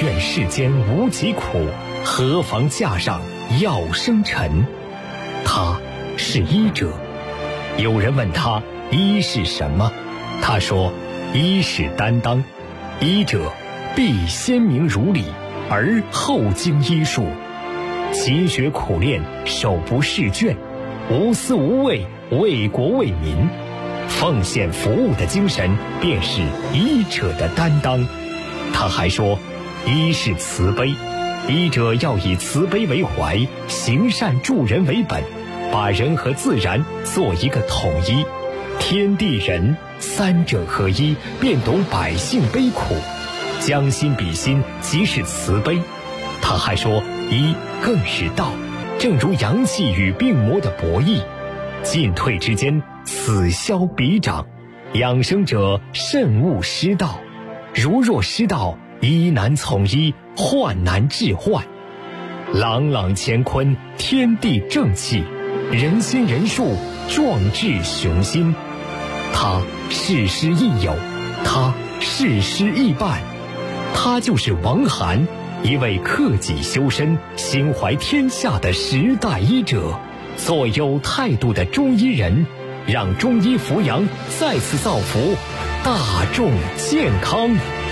愿世间无疾苦，何妨架上药生尘。他是医者。有人问他医是什么，他说医是担当，医者必先明如理，而后经医术，勤学苦练，手不释卷，无私无畏，为国为民，奉献服务的精神便是医者的担当。他还说医是慈悲，医者要以慈悲为怀，行善助人为本，把人和自然做一个统一，天地人三者合一，便懂百姓悲苦，将心比心，即是慈悲。他还说医更是道，正如阳气与病魔的博弈，进退之间，此消彼长，养生者慎勿失道，如若失道，医难从医，患难治患。朗朗乾坤，天地正气，人心人术，壮志雄心。他事师亦友，他事师亦伴，他就是王涵，一位克己修身、心怀天下的时代医者，做有态度的中医人，让中医扶阳再次造福大众健康。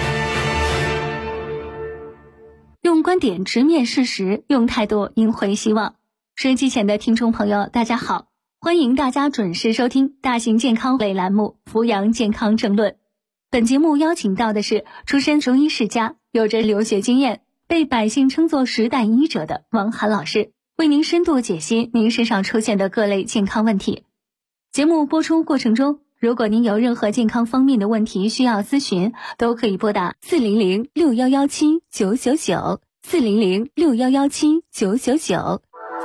用观点直面事实，用态度赢回希望。收音机前的听众朋友，大家好，欢迎大家准时收听大型健康类栏目《扶阳健康政论》。本节目邀请到的是出身中医世家，有着留学经验，被百姓称作时代医者的王涵老师，为您深度解析您身上出现的各类健康问题。节目播出过程中，如果您有任何健康方面的问题需要咨询，都可以拨打400-6117-999 400-6117-999。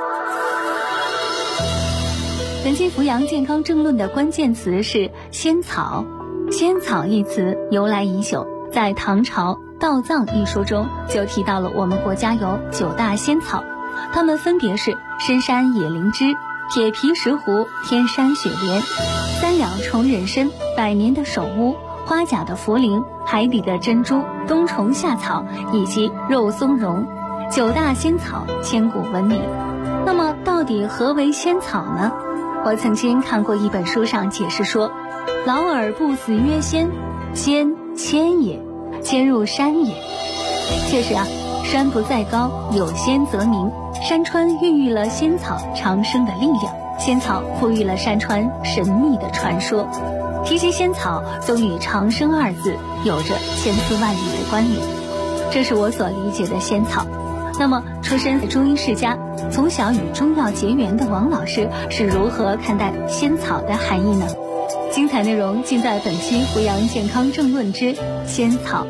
本期扶阳健康政论的关键词是仙草。仙草一词由来已久，在唐朝《道藏》一书中就提到了我们国家有9大仙草，它们分别是深山野灵芝、铁皮石斛、天山雪莲、三两重人参、百年的首乌、花甲的茯苓、海底的珍珠、冬虫夏草以及肉松茸。9大仙草千古闻名。那么到底何为仙草呢？我曾经看过一本书上解释说，老而不死曰仙，仙迁也，迁入山也。确实啊，山不在高，有仙则名。山川孕育了仙草长生的力量，仙草赋予了山川神秘的传说。提及仙草，总与长生二字有着千丝万缕的关联，这是我所理解的仙草。那么出身中医世家，从小与中药结缘的王老师是如何看待仙草的含义呢？精彩内容尽在本期扶阳健康政论之仙草。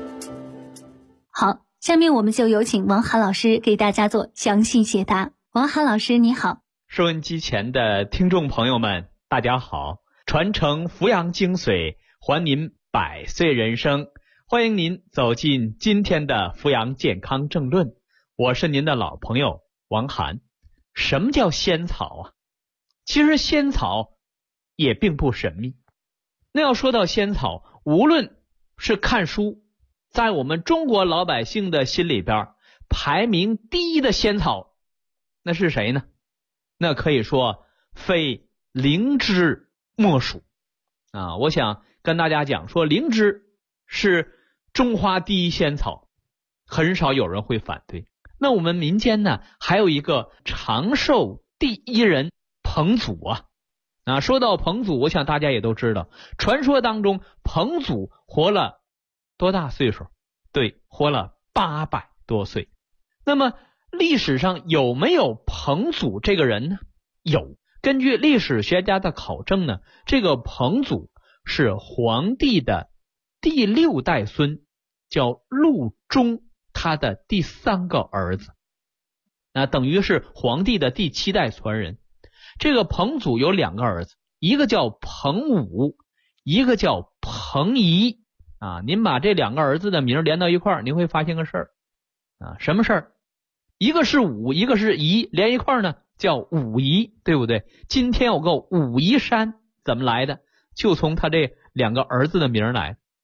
好，下面我们就有请王涵老师给大家做详细解答。王涵老师你好。 收音机前的听众朋友们大家好，传承扶阳精髓，还您100岁人生，欢迎您走进今天的扶阳健康政论，我是您的老朋友王涵。什么叫仙草啊？其实仙草也并不神秘。那要说到仙草，无论是看书，在我们中国老百姓的心里边，排名第一的仙草，那是谁呢？那可以说非灵芝莫属啊！我想跟大家讲说，灵芝是中华第一仙草，很少有人会反对。那我们民间呢，还有一个长寿第一人彭祖啊，说到彭祖，我想大家也都知道，传说当中彭祖活了多大岁数？对，活了800多岁。那么历史上有没有彭祖这个人呢？有。根据历史学家的考证呢，这个彭祖是皇帝的第6代孙，叫陆中，他的第3个儿子，那等于是皇帝的第7代传人。这个彭祖有2个儿子，一个叫彭武，一个叫彭仪啊。您把这2个儿子的名连到一块儿，您会发现个事儿啊，什么事儿？一个是武，一个是仪，连一块儿呢叫武夷，对不对？今天有个武夷山，怎么来的？就从他这2个儿子的名来。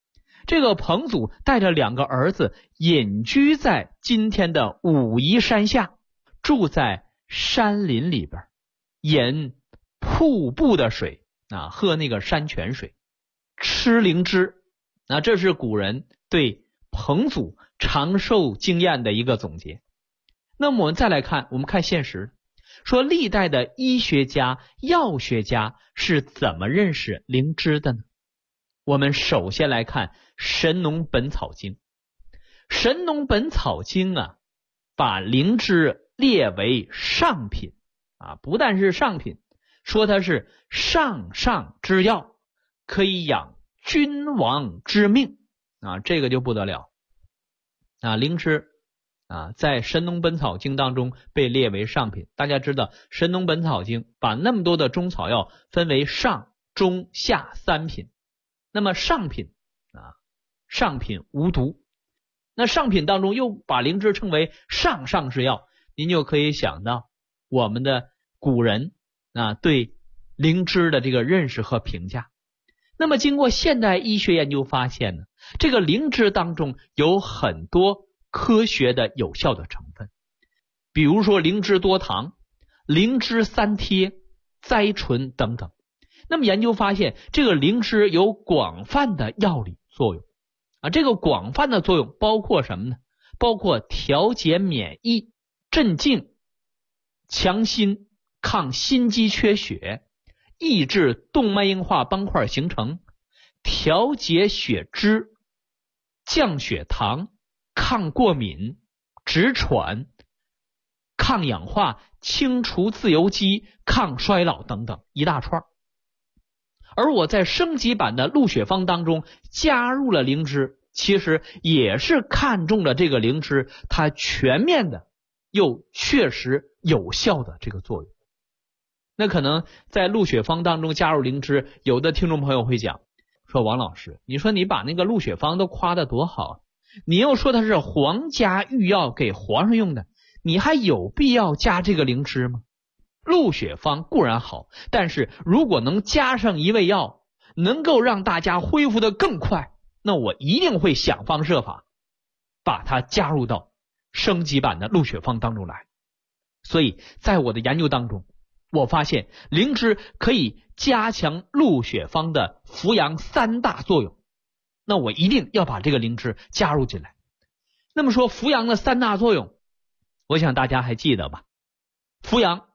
这个彭祖带着2个儿子隐居在今天的武夷山下，住在山林里边，饮瀑布的水啊，喝那个山泉水，吃灵芝。这是古人对彭祖长寿经验的一个总结。那么我们再来看，我们看现实，说历代的医学家、药学家是怎么认识灵芝的呢？我们首先来看《神农本草经》。《神农本草经》把灵芝列为上品不但是上品，说它是上上之药，可以养君王之命这个就不得了灵芝在《神农本草经》当中被列为上品。大家知道《神农本草经》把那么多的中草药分为上、中、下3品。那么上品上品无毒，那上品当中又把灵芝称为上上之药，您就可以想到我们的古人对灵芝的这个认识和评价。那么经过现代医学研究发现呢，这个灵芝当中有很多科学的有效的成分，比如说灵芝多糖、灵芝3贴、甾醇等等。那么研究发现，这个灵芝有广泛的药理作用这个广泛的作用包括什么呢？包括调节免疫、镇静、强心、抗心肌缺血、抑制动脉硬化斑块形成、调节血脂、降血糖、抗过敏、止喘、抗氧化、清除自由基、抗衰老等等一大串。而我在升级版的鹿血方当中加入了灵芝，其实也是看中了这个灵芝它全面的又确实有效的这个作用。那可能在鹿血方当中加入灵芝，有的听众朋友会讲说，王老师，你说你把那个鹿血方都夸得多好，你又说它是皇家御药，给皇上用的，你还有必要加这个灵芝吗？鹿血方固然好，但是如果能加上一味药，能够让大家恢复得更快，那我一定会想方设法把它加入到升级版的鹿血方当中来。所以在我的研究当中，我发现灵芝可以加强鹿血方的扶阳3大作用，那我一定要把这个灵芝加入进来。那么说扶阳的3大作用，我想大家还记得吧？扶阳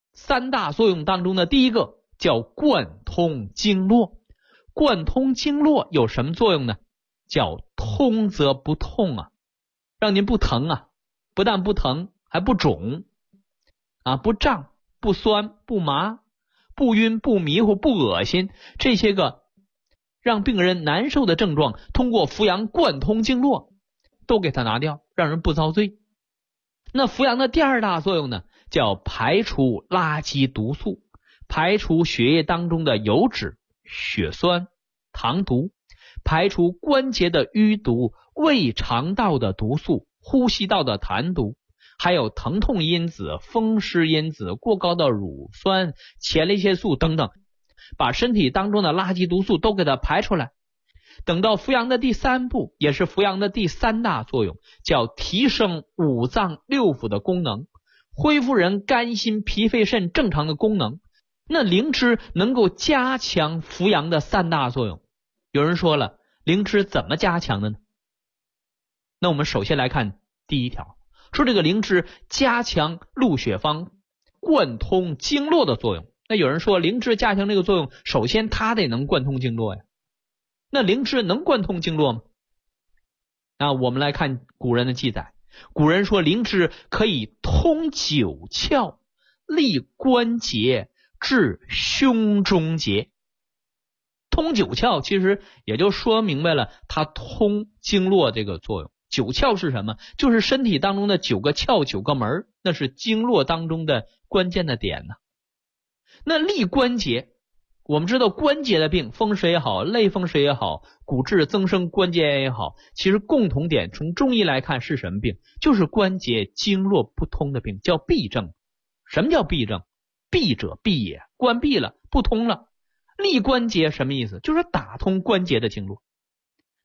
3大作用当中的第一个叫贯通经络。贯通经络有什么作用呢？叫通则不痛让您不疼不但不疼，还不肿不胀、不酸、不麻、不晕、不迷糊、不恶心，这些个让病人难受的症状，通过扶阳贯通经络都给它拿掉，让人不遭罪。那扶阳的第2大作用呢，叫排除垃圾毒素，排除血液当中的油脂、血栓、糖毒，排除关节的淤毒、胃肠道的毒素、呼吸道的痰毒，还有疼痛因子、风湿因子、过高的乳酸、前列腺素等等，把身体当中的垃圾毒素都给它排出来。等到扶阳的第3步，也是扶阳的第3大作用，叫提升5脏6腑的功能，恢复人肝心脾肺肾正常的功能。那灵芝能够加强扶阳的3大作用。有人说了，灵芝怎么加强的呢？那我们首先来看第1条，说这个灵芝加强鹿血方贯通经络的作用。那有人说灵芝加强这个作用，首先它得能贯通经络呀。那灵芝能贯通经络吗？我们来看古人的记载，古人说灵芝可以通9窍、利关节、治胸中结。通9窍其实也就说明白了它通经络这个作用。9窍是什么？就是身体当中的9个窍、9个门，那是经络当中的关键的点呢。那利关节，我们知道关节的病，风湿也好，类风湿也好，骨质增生关节炎也好，其实共同点从中医来看是什么病？就是关节经络不通的病，叫闭症。什么叫闭症？闭者闭也，关闭了，不通了。利关节什么意思？就是打通关节的经络。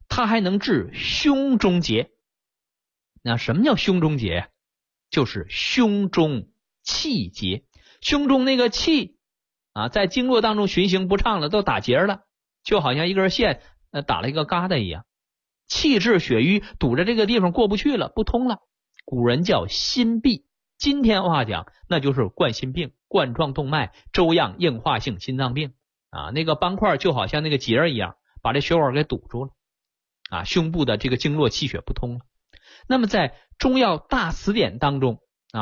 它还能治胸中结。那什么叫胸中结？就是胸中气结，胸中那个气在经络当中循行不畅了，都打结了，就好像一根线打了一个疙瘩一样，气滞血瘀，堵着这个地方过不去了，不通了。古人叫心闭，今天话讲那就是冠心病、冠状动脉粥样硬化性心脏病那个斑块就好像那个结一样，把这血管给堵住了胸部的这个经络气血不通了。那么在中药大辞典当中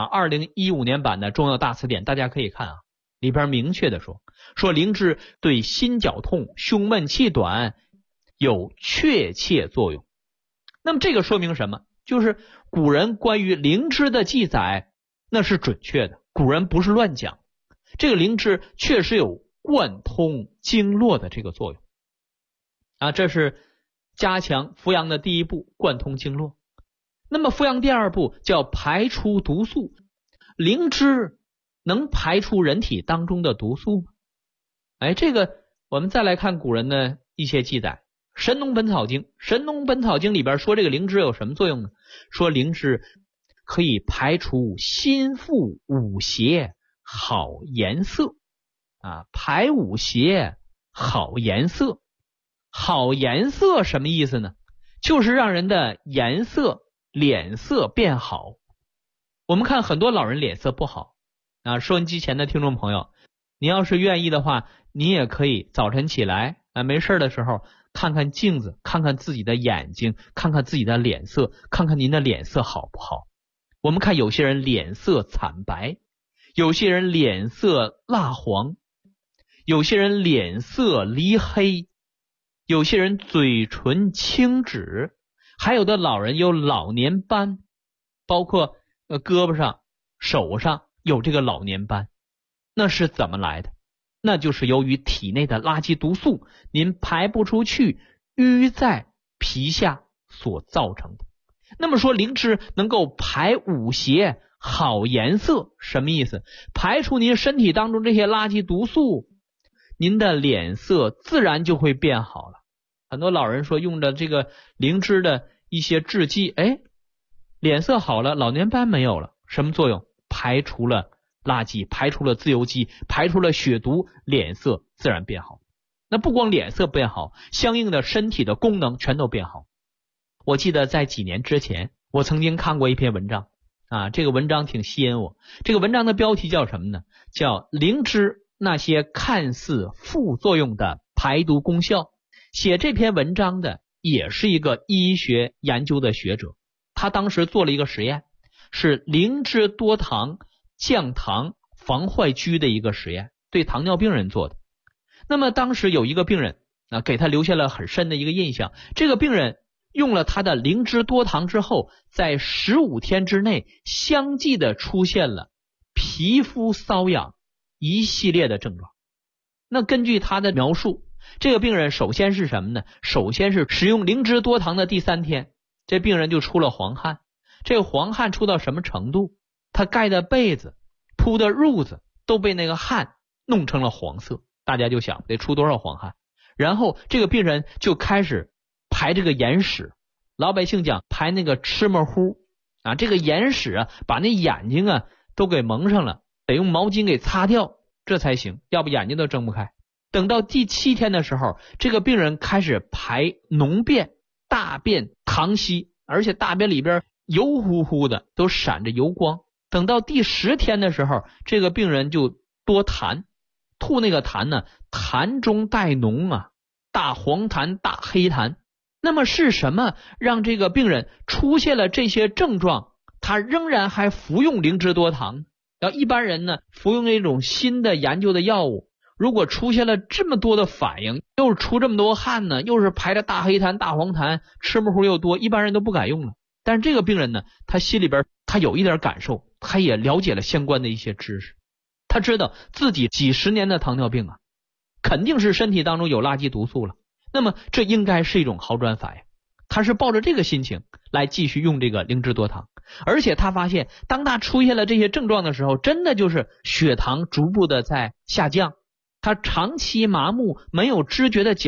2015年版的中药大辞典，大家可以看里边明确的说灵芝对心绞痛、胸闷气短有确切作用。那么这个说明什么？就是古人关于灵芝的记载那是准确的，古人不是乱讲，这个灵芝确实有贯通经络的这个作用这是加强扶阳的第一步，贯通经络。那么扶阳第二步叫排出毒素，灵芝能排出人体当中的毒素吗？这个我们再来看古人的一些记载。神农本草经里边说这个灵芝有什么作用呢？说灵芝可以排除心腹五邪好颜色排五邪好颜色。好颜色什么意思呢？就是让人的颜色脸色变好。我们看很多老人脸色不好收音机前的听众朋友，你要是愿意的话，你也可以早晨起来没事的时候看看镜子，看看自己的眼睛，看看自己的脸色，看看您的脸色好不好。我们看有些人脸色惨白，有些人脸色蜡黄，有些人脸色黧黑，有些人嘴唇青紫，还有的老人有老年斑，包括胳膊上手上有这个老年斑。那是怎么来的？那就是由于体内的垃圾毒素您排不出去，淤在皮下所造成的。那么说灵芝能够排五邪好颜色，什么意思？排除您身体当中这些垃圾毒素，您的脸色自然就会变好了。很多老人说用着这个灵芝的一些制剂，脸色好了，老年斑没有了。什么作用？排除了垃圾，排除了自由基，排除了血毒，脸色自然变好。那不光脸色变好，相应的身体的功能全都变好。我记得在几年之前，我曾经看过一篇文章这个文章挺吸引我。这个文章的标题叫什么呢？叫灵芝那些看似副作用的排毒功效。写这篇文章的也是一个医学研究的学者，他当时做了一个实验，是灵芝多糖降糖防坏疽的一个实验，对糖尿病人做的。那么当时有一个病人给他留下了很深的一个印象。这个病人用了他的灵芝多糖之后，在15天之内相继的出现了皮肤瘙痒一系列的症状。那根据他的描述，这个病人首先是什么呢？首先是使用灵芝多糖的第3天，这病人就出了黄汗。这个黄汗出到什么程度？他盖的被子、铺的褥子都被那个汗弄成了黄色。大家就想得出多少黄汗。然后这个病人就开始排这个眼屎，老百姓讲排那个芝麻糊这个眼屎把那眼睛都给蒙上了，得用毛巾给擦掉，这才行，要不眼睛都睁不开。等到第7天的时候，这个病人开始排脓便，大便溏稀，而且大便里边油乎乎的，都闪着油光。等到第10天的时候，这个病人就多痰，吐那个痰呢，痰中带脓大黄痰、大黑痰。那么是什么让这个病人出现了这些症状，他仍然还服用灵芝多糖？要一般人呢，服用一种新的研究的药物，如果出现了这么多的反应，又是出这么多汗呢，又是排着大黑痰、大黄痰，吃沫糊又多，一般人都不敢用了。但是这个病人呢，他心里边他有一点感受，他也了解了相关的一些知识，他知道自己几十年的糖尿病肯定是身体当中有垃圾毒素了。那么这应该是一种好转反应，他是抱着这个心情来继续用这个灵芝多糖。而且他发现当他出现了这些症状的时候，真的就是血糖逐步的在下降，他长期麻木没有知觉的脚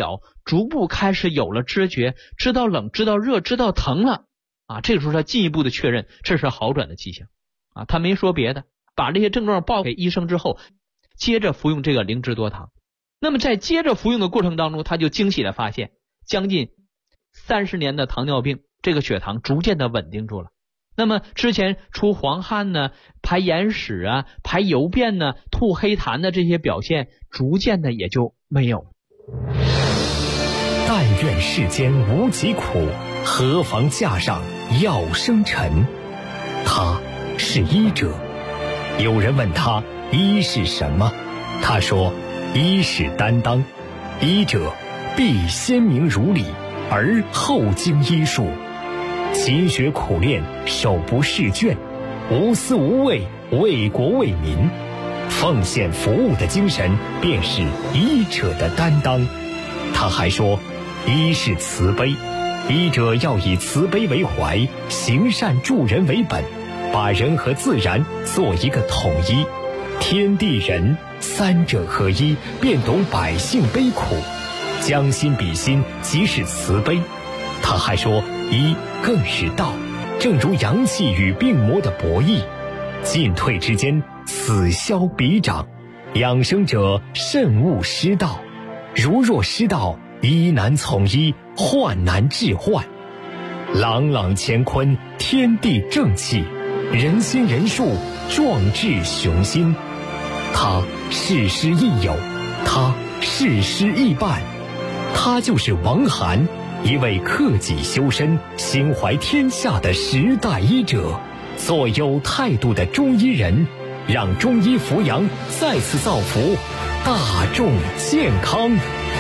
逐步开始有了知觉，知道冷，知道热，知道疼了啊。这个时候他进一步的确认这是好转的迹象啊。他没说别的，把这些症状报给医生之后，接着服用这个灵芝多糖。那么在接着服用的过程当中，他就惊喜的发现，将近30年的糖尿病，这个血糖逐渐的稳定住了。那么之前出黄汗呢、排眼屎啊、排油便呢、吐黑痰的这些表现，逐渐的也就没有了。 但愿世间无疾苦，何妨架上药生尘。他是医者。有人问他医是什么，他说医是担当，医者必先明如理，而后经医术，勤学苦练，手不释卷，无私无畏，为国为民，奉献服务的精神便是医者的担当。他还说医是慈悲，医者要以慈悲为怀，行善助人为本，把人和自然做一个统一，天地人三者合一，便懂百姓悲苦，将心比心，即是慈悲。他还说医更是道，正如阳气与病魔的博弈，进退之间，此消彼长，养生者慎勿失道，如若失道，医难从医，患难治患。朗朗乾坤，天地正气，人心人数，壮志雄心。他事师亦友，他事师亦伴，他就是王涵，一位克己修身、心怀天下的时代医者，做有态度的中医人，让中医扶阳再次造福大众健康。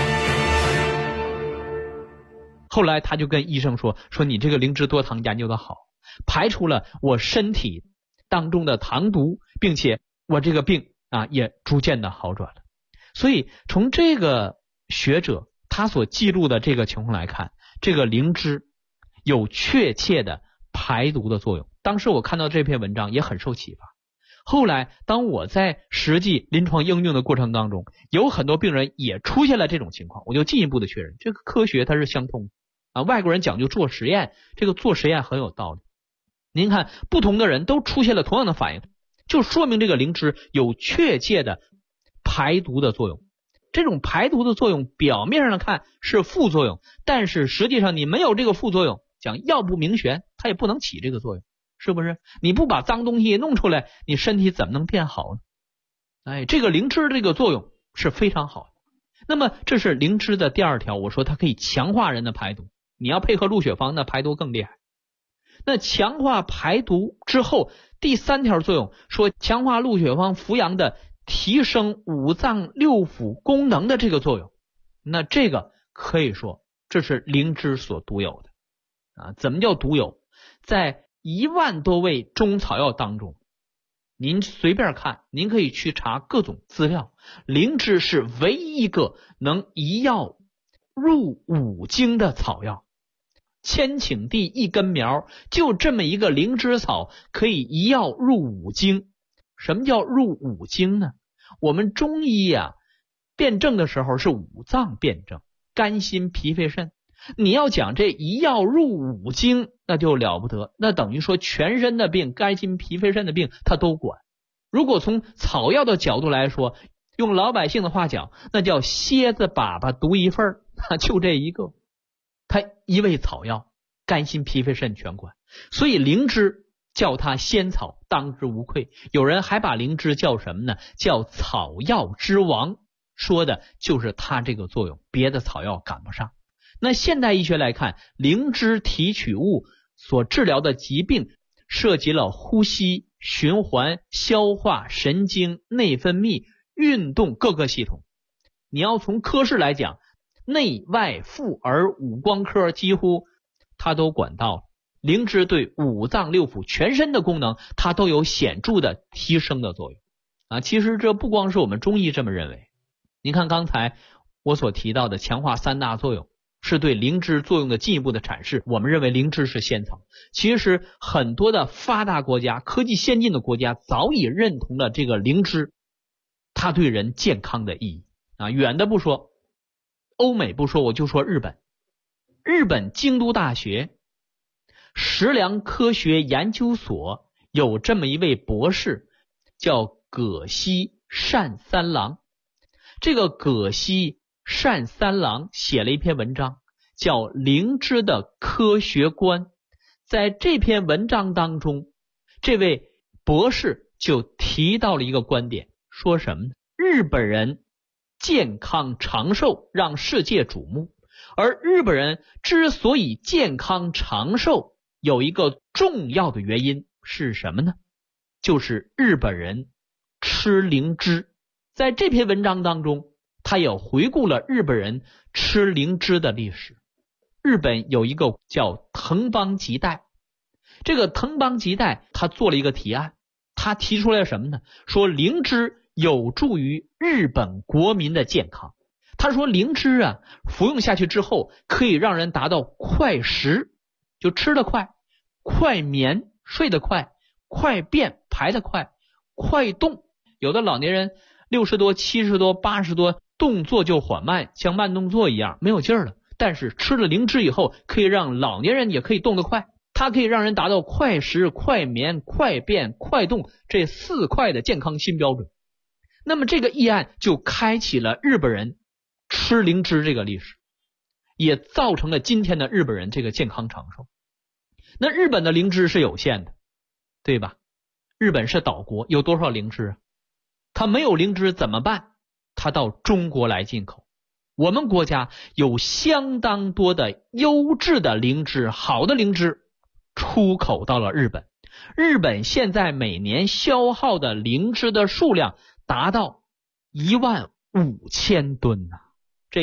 后来他就跟医生说你这个灵芝多糖研究的好，排除了我身体当中的糖毒，并且我这个病也逐渐的好转了。所以从这个学者他所记录的这个情况来看，这个灵芝有确切的排毒的作用。当时我看到这篇文章也很受启发。后来当我在实际临床应用的过程当中，有很多病人也出现了这种情况，我就进一步的确认这个科学它是相通的外国人讲究做实验，这个做实验很有道理。您看不同的人都出现了同样的反应，就说明这个灵芝有确切的排毒的作用。这种排毒的作用表面上看是副作用，但是实际上你没有这个副作用，讲药不明玄，它也不能起这个作用，是不是？你不把脏东西弄出来，你身体怎么能变好呢？这个灵芝这个作用是非常好的。那么这是灵芝的第二条，我说它可以强化人的排毒，你要配合鹿血芳，那排毒更厉害。那强化排毒之后，第三条作用说强化鹿血芳扶阳的提升五脏六腑功能的这个作用，那这个可以说这是灵芝所独有的怎么叫独有？在1万多味中草药当中，您随便看，您可以去查各种资料，灵芝是唯一一个能一药入5经的草药。千顷地一根苗，就这么一个灵芝草可以一药入5经。什么叫入5经呢？我们中医辩证的时候是5脏辩证，肝心脾肺肾。你要讲这一药入5经，那就了不得，那等于说全身的病，肝心脾肺肾的病它都管。如果从草药的角度来说，用老百姓的话讲，那叫蝎子粑粑独一份就这一个。它一味草药，肝心脾肺肾全管，所以灵芝叫它仙草当之无愧。有人还把灵芝叫什么呢？叫草药之王，说的就是它这个作用，别的草药赶不上。那现代医学来看，灵芝提取物所治疗的疾病涉及了呼吸、循环、消化、神经、内分泌、运动各个系统。你要从科室来讲，内外妇儿五光科几乎它都管到了。灵芝对五脏六腑全身的功能它都有显著的提升的作用其实这不光是我们中医这么认为。您看刚才我所提到的强化3大作用是对灵芝作用的进一步的阐释，我们认为灵芝是仙草。其实很多的发达国家、科技先进的国家早已认同了这个灵芝它对人健康的意义远的不说， 欧美不说，我就说日本。日本京都大学食粮科学研究所有这么一位博士，叫葛西善三郎。这个葛西善三郎写了一篇文章，叫《灵芝的科学观》。在这篇文章当中，这位博士就提到了一个观点，说什么呢？日本人健康长寿让世界瞩目，而日本人之所以健康长寿，有一个重要的原因是什么呢？就是日本人吃灵芝。在这篇文章当中，他也回顾了日本人吃灵芝的历史。日本有一个叫藤邦吉代，这个藤邦吉代他做了一个提案，他提出来什么呢？说灵芝有助于日本国民的健康。他说灵芝啊，服用下去之后可以让人达到快食，就吃得快，快眠睡得快，快便排得快，快动。有的老年人60多70多80多动作就缓慢，像慢动作一样没有劲儿了，但是吃了灵芝以后可以让老年人也可以动得快，它可以让人达到快食、快眠、快便、快动这4快的健康新标准。那么这个议案就开启了日本人吃灵芝这个历史，也造成了今天的日本人这个健康长寿。那日本的灵芝是有限的，对吧？日本是岛国，有多少灵芝啊？它没有灵芝怎么办？它到中国来进口。我们国家有相当多的优质的灵芝，好的灵芝出口到了日本。日本现在每年消耗的灵芝的数量达到15000吨啊！这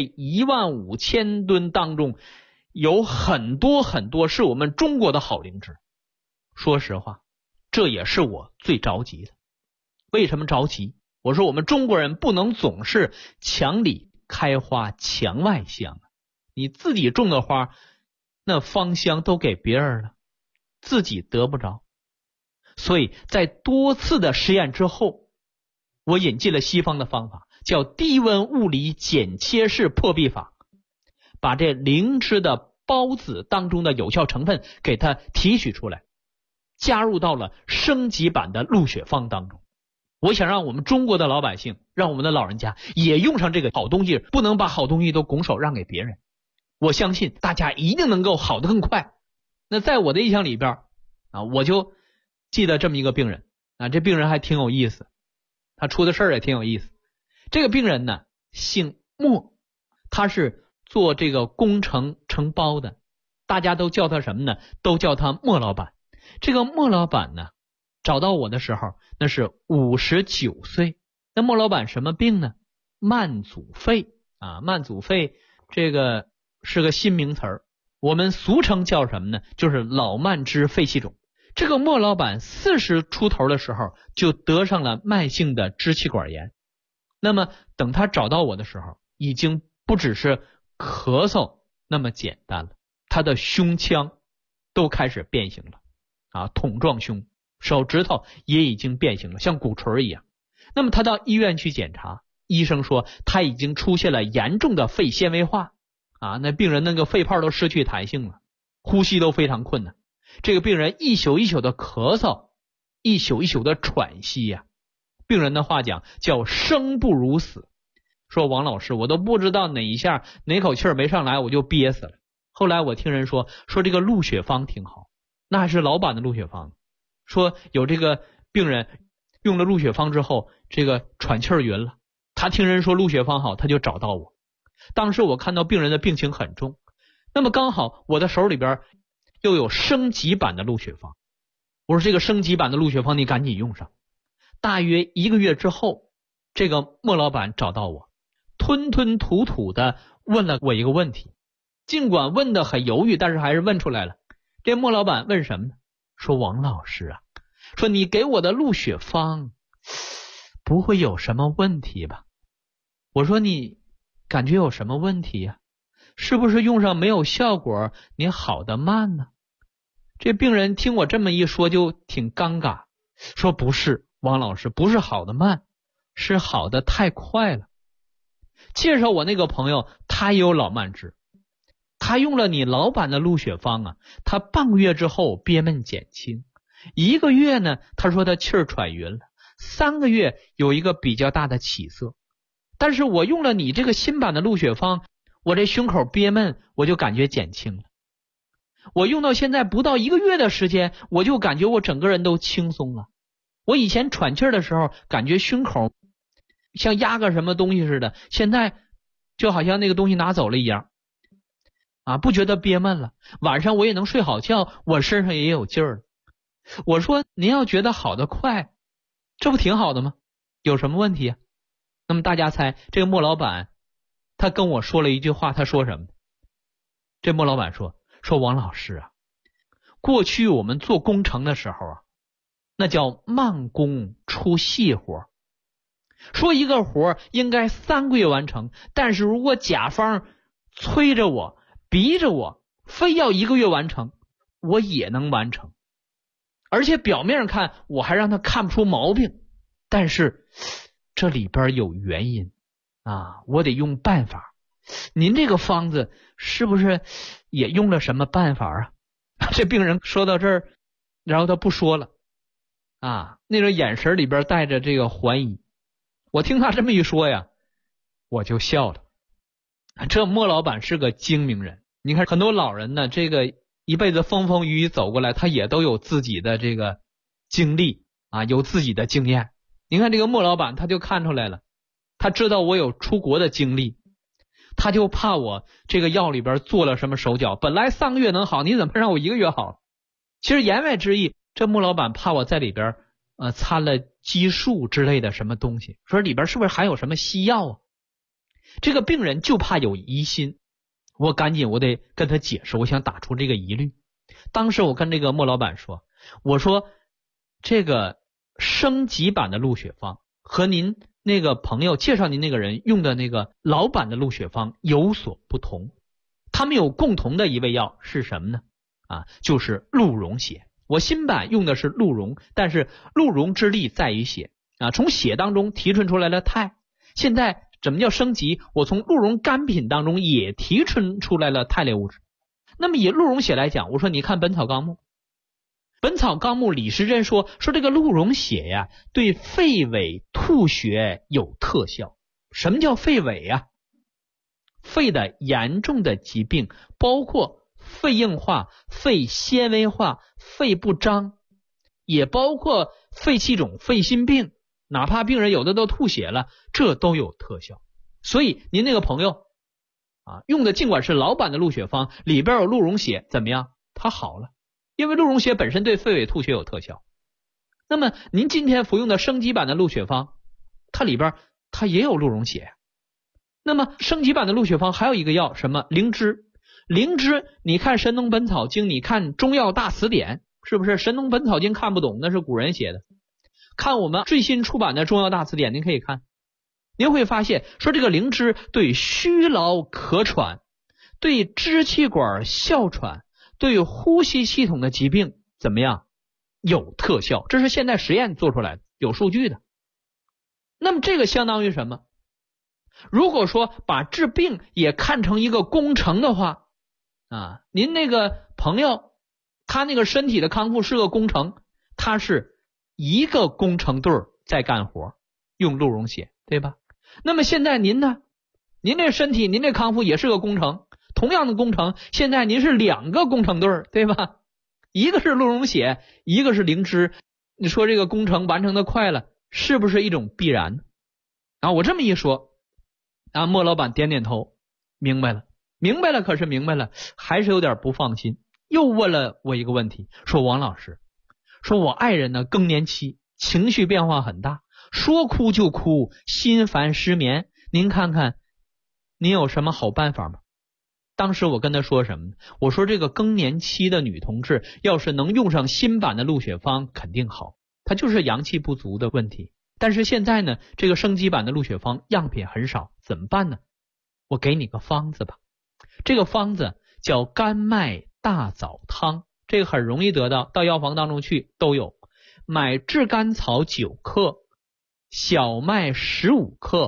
15000吨当中有很多很多是我们中国的好灵芝。说实话，这也是我最着急的。为什么着急？我说我们中国人不能总是墙里开花墙外香，你自己种的花那芳香都给别人了，自己得不着。所以在多次的实验之后，我引进了西方的方法，叫低温物理剪切式破壁法，把这灵芝的孢子当中的有效成分给它提取出来，加入到了升级版的鹿血芳当中。我想让我们中国的老百姓，让我们的老人家也用上这个好东西，不能把好东西都拱手让给别人。我相信大家一定能够好得更快。那在我的印象里边我就记得这么一个病人这病人还挺有意思，他出的事儿也挺有意思。这个病人呢姓莫，他是做这个工程承包的，大家都叫他什么呢？都叫他莫老板。这个莫老板呢找到我的时候那是59岁。那莫老板什么病呢？慢阻肺慢阻肺这个是个新名词儿，我们俗称叫什么呢？就是老慢支肺气肿。这个莫老板40出头的时候就得上了慢性的支气管炎。那么等他找到我的时候，已经不只是咳嗽那么简单了，他的胸腔都开始变形了筒状胸，手指头也已经变形了，像鼓槌一样。那么他到医院去检查，医生说他已经出现了严重的肺纤维化那病人那个肺泡都失去弹性了，呼吸都非常困难。这个病人一宿一宿的咳嗽，一宿一宿的喘息病人的话讲叫生不如死。说王老师，我都不知道哪一下哪口气儿没上来我就憋死了。后来我听人说这个鹿血芳挺好，那还是老版的鹿血芳，说有这个病人用了鹿血芳之后这个喘气儿匀了，他听人说鹿血芳好，他就找到我。当时我看到病人的病情很重，那么刚好我的手里边又有升级版的鹿血芳，我说这个升级版的鹿血芳你赶紧用上。大约1个月之后，这个莫老板找到我，吞吞吐吐的问了我一个问题，尽管问的很犹豫，但是还是问出来了。这莫老板问什么呢？说王老师说你给我的鹿血芳不会有什么问题吧？我说你感觉有什么问题是不是用上没有效果，你好得慢呢？这病人听我这么一说就挺尴尬，说不是王老师，不是好得慢，是好得太快了。 介绍我那个朋友，他也有老慢支，他用了你老板的鹿血方啊，他半个月之后憋闷减轻，1个月呢，他说他气儿喘匀了，3个月有一个比较大的起色。但是我用了你这个新版的鹿血方，我这胸口憋闷我就感觉减轻了。我用到现在不到1个月的时间，我就感觉我整个人都轻松了。我以前喘气儿的时候感觉胸口像压个什么东西似的，现在就好像那个东西拿走了一样啊，不觉得憋闷了，晚上我也能睡好觉，我身上也有劲儿了。我说您要觉得好的快，这不挺好的吗？有什么问题啊？那么大家猜这个莫老板他跟我说了一句话，他说什么？这莫老板说王老师啊，过去我们做工程的时候啊，那叫慢工出细活，说一个活应该3个月完成，但是如果甲方催着我逼着我非要1个月完成，我也能完成，而且表面上看我还让他看不出毛病，但是这里边有原因啊，我得用办法。您这个方子是不是也用了什么办法啊？这病人说到这儿，然后他不说了啊，那种眼神里边带着这个怀疑。我听他这么一说呀，我就笑了。这莫老板是个精明人，你看很多老人呢，这个一辈子风风雨雨走过来，他也都有自己的这个经历啊，有自己的经验。你看这个莫老板他就看出来了，他知道我有出国的经历，他就怕我这个药里边做了什么手脚，本来3个月能好，你怎么让我1个月好？其实言外之意，这莫老板怕我在里边掺了激素之类的什么东西，说里边是不是含有什么西药啊？这个病人就怕有疑心，我得跟他解释，我想打出这个疑虑。当时我跟这个莫老板说，我说这个升级版的鹿血方和您那个朋友介绍您那个人用的那个老版的鹿血方有所不同，他们有共同的一味药是什么呢？就是鹿茸血。我新版用的是鹿茸，但是鹿茸之力在于血啊，从血当中提纯出来了肽。现在怎么叫升级？我从鹿茸干品当中也提纯出来了肽类物质。那么以鹿茸血来讲，我说你看本草纲目，本草纲目李时珍说这个鹿茸血呀，对肺痿吐血有特效。什么叫肺痿呀？肺的严重的疾病包括肺硬化、肺纤维化、肺不张，也包括肺气肿、肺心病，哪怕病人有的都吐血了，这都有特效。所以您那个朋友用的尽管是老版的鹿血方，里边有鹿茸血，怎么样？它好了，因为鹿茸血本身对肺痿吐血有特效。那么您今天服用的升级版的鹿血方，它里边它也有鹿茸血。那么升级版的鹿血方还有一个药，什么灵芝。灵芝你看神农本草经，你看中药大辞典，是不是神农本草经看不懂，那是古人写的。看我们最新出版的中药大辞典，您可以看，您会发现说这个灵芝对虚劳咳喘、对支气管哮喘、对呼吸系统的疾病怎么样？有特效，这是现代实验做出来的，有数据的。那么这个相当于什么？如果说把治病也看成一个工程的话您那个朋友他那个身体的康复是个工程，他是一个工程队在干活，用鹿茸血，对吧？那么现在您呢？您这身体您这康复也是个工程，同样的工程，现在您是2个工程队，对吧？一个是鹿茸血，一个是灵芝，你说这个工程完成的快了，是不是一种必然呢？我这么一说莫老板点点头，明白了，可是明白了，还是有点不放心，又问了我一个问题，说王老师，说我爱人呢更年期，情绪变化很大，说哭就哭，心烦失眠，您看看您有什么好办法吗？当时我跟他说什么呢？我说这个更年期的女同志要是能用上新版的鹿血方肯定好，她就是阳气不足的问题。但是现在呢，这个升级版的鹿血方样品很少，怎么办呢？我给你个方子吧，这个方子叫甘麦大枣汤，这个很容易得到，到药房当中去都有。买炙甘草9克，小麦15克，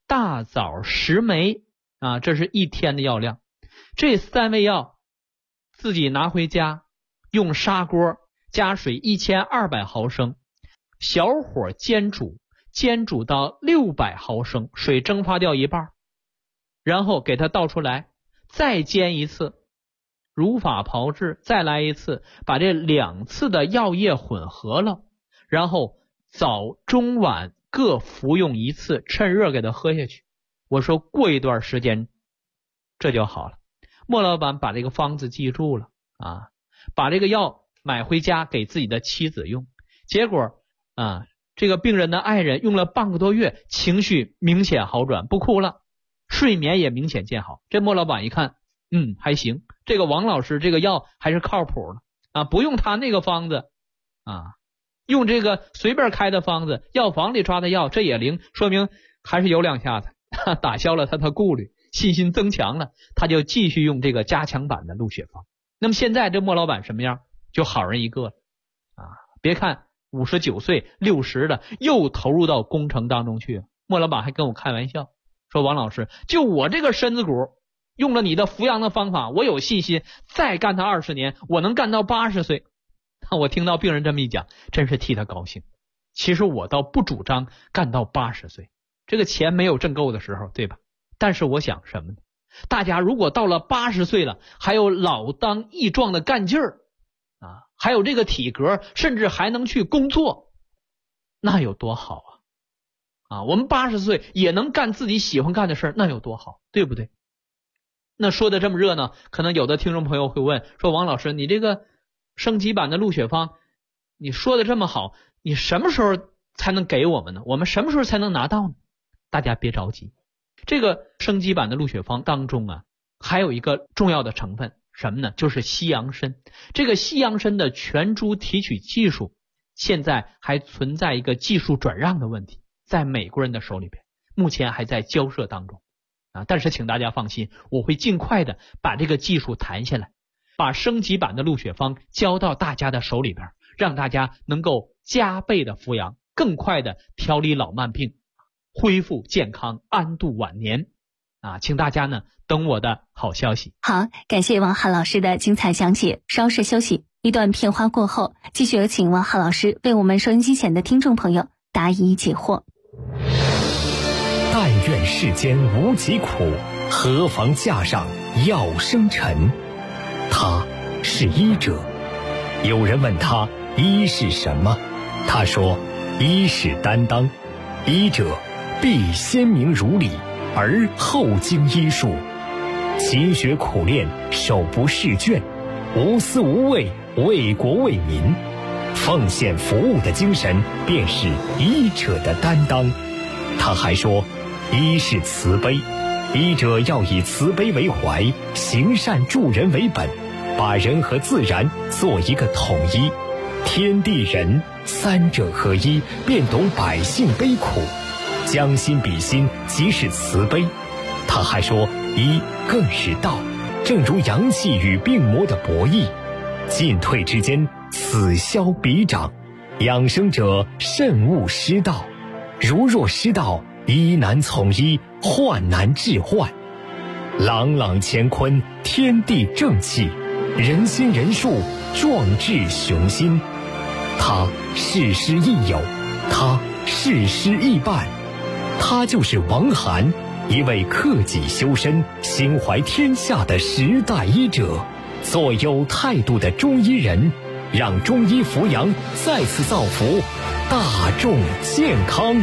大枣、石梅啊，这是1天的药量。这3味药自己拿回家，用砂锅加水1200毫升，小火煎煮，煎煮到600毫升，水蒸发掉一半，然后给它倒出来，再煎一次，如法炮制，再来一次，把这2次的药液混合了，然后早中晚各服用1次，趁热给它喝下去。我说过一段时间这就好了。莫老板把这个方子记住了啊，把这个药买回家给自己的妻子用，结果啊，这个病人的爱人用了半个多月，情绪明显好转，不哭了，睡眠也明显见好。这莫老板一看，还行，这个王老师这个药还是靠谱的啊，不用他那个方子啊，用这个随便开的方子，药房里抓的药这也灵，说明还是有2下子，打消了他的顾虑，信心增强了，他就继续用这个加强版的鹿血方。那么现在这莫老板什么样？就好人一个了啊！别看59岁、60的又投入到工程当中去了。莫老板还跟我开玩笑说，王老师，就我这个身子骨，用了你的扶阳的方法，我有信心再干他20年，我能干到80岁。我听到病人这么一讲，真是替他高兴。其实我倒不主张干到80岁，这个钱没有挣够的时候，对吧？但是我想什么呢？大家如果到了80岁了，还有老当益壮的干劲儿啊，还有这个体格，甚至还能去工作，那有多好啊！我们80岁也能干自己喜欢干的事儿，那有多好，对不对？那说的这么热闹，可能有的听众朋友会问说，王老师，你这个升级版的鹿血方，你说的这么好，你什么时候才能给我们呢？我们什么时候才能拿到呢？大家别着急，这个升级版的鹿血方当中啊，还有一个重要的成分，什么呢？就是西洋参。这个西洋参的全株提取技术现在还存在一个技术转让的问题，在美国人的手里边，目前还在交涉当中啊。但是请大家放心，我会尽快的把这个技术谈下来，把升级版的鹿血方交到大家的手里边，让大家能够加倍的扶阳，更快的调理老慢病，恢复健康，安度晚年啊！请大家呢等我的好消息。 好，感谢王涵老师的精彩讲解。稍事休息，一段片花过后，继续有请王涵老师为我们收音机前的听众朋友答疑解惑。 但愿世间无疾苦，何妨架上药生尘。他是医者。有人问他医是什么，他说医是担当，医者必先明如理，而后经医术，勤学苦练，手不释卷，无私无畏，为国为民，奉献服务的精神便是医者的担当。他还说医是慈悲，医者要以慈悲为怀，行善助人为本，把人和自然做一个统一，天地人三者合一，便懂百姓悲苦，将心比心，即是慈悲。他还说医更是道，正如阳气与病魔的博弈，进退之间，此消彼长，养生者慎勿失道，如若失道，医难从医，患难治患。朗朗乾坤，天地正气，人心人术，壮志雄心。他事师亦友，他事师亦伴，他就是王涵，一位克己修身、心怀天下的时代医者，做有态度的中医人，让中医扶阳再次造福大众健康。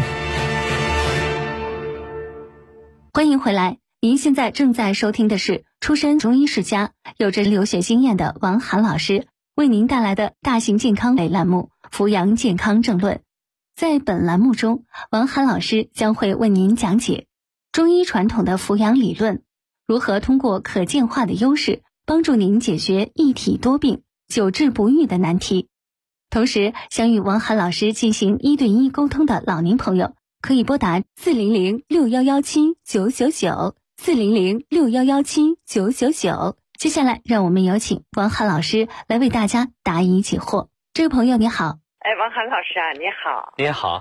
欢迎回来，您现在正在收听的是出身中医世家、有着留学经验的王涵老师为您带来的大型健康类栏目《扶阳健康政论》。在本栏目中，王涵老师将会为您讲解中医传统的扶阳理论，如何通过可见化的优势帮助您解决一体多病、久治不愈的难题。同时，想与王涵老师进行1对1沟通的老年朋友，可以拨打400-6117-999 400-6117-999。接下来，让我们有请王涵老师来为大家答疑解惑。这位朋友你好。 王涵老师啊，你好。 你好。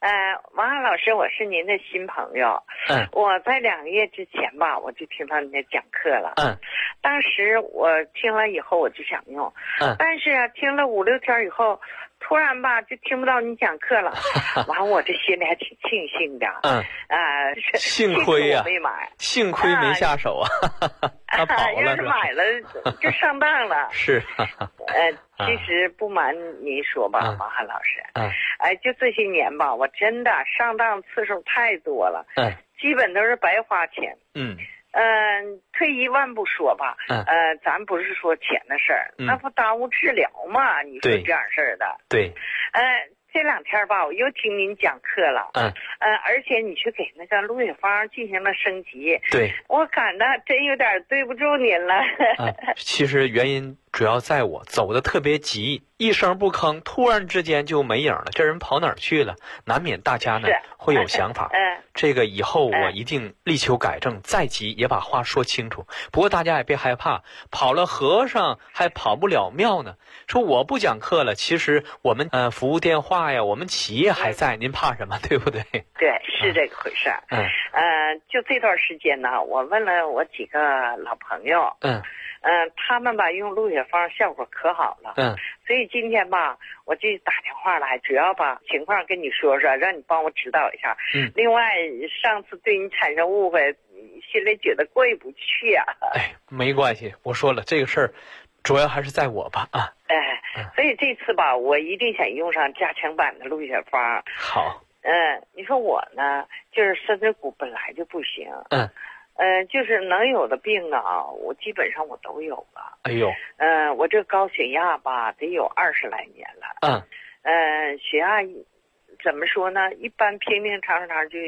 王安老师，我是您的新朋友。我在2个月之前吧，我就听到您的讲课了。当时我听了以后我就想用。但是啊，听了5、6天以后，突然吧就听不到你讲课了。完，我这心里还挺庆幸的。 幸亏呀， 没买， 幸亏没下手啊。他跑了， 要是买了就上当了。 是。 其实不瞒您说吧，王翰老师，就这些年吧，我真的上当次数太多了，基本都是白花钱。退一万步说吧，咱不是说钱的事儿，那不耽误治疗吗？你说这样事儿的。 对。 这2天吧，我又听您讲课了。而且你去给那个芦血方进行了升级。 对。 我感到真有点对不住您了。 其实原因主要在我走的特别急，一声不吭，突然之间就没影了。这人跑哪儿去了？难免大家呢会有想法。这个以后我一定力求改正，再急也把话说清楚。不过大家也别害怕，跑了和尚还跑不了庙呢。说我不讲课了，其实我们服务电话呀，我们企业还在，您怕什么？对不对？ 对，是这个回事儿。就这段时间呢，我问了我几个老朋友。他们吧用芦血方效果可好了。所以今天吧我就打电话来，主要把情况跟你说说，让你帮我指导一下。另外上次对你产生误会，心里觉得过意不去啊。 没关系，我说了这个事儿主要还是在我吧。 所以这次吧我一定想用上加强版的芦血方。 好。 你说我呢就是身子骨本来就不行。就是能有的病啊，我基本上我都有了。我这高血压吧，得有20来年了。血压怎么说呢？一般平平常常就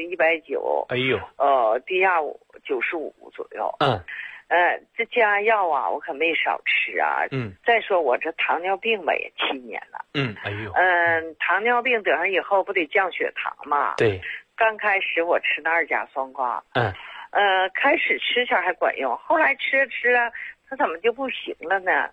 190。低压95左右。这降压药啊，我可没少吃啊。再说我这糖尿病吧，也7年了。糖尿病得上以后，不得降血糖吗？ 对。 刚开始我吃那2甲双胍。开始吃前还管用，后来吃着它怎么就不行了呢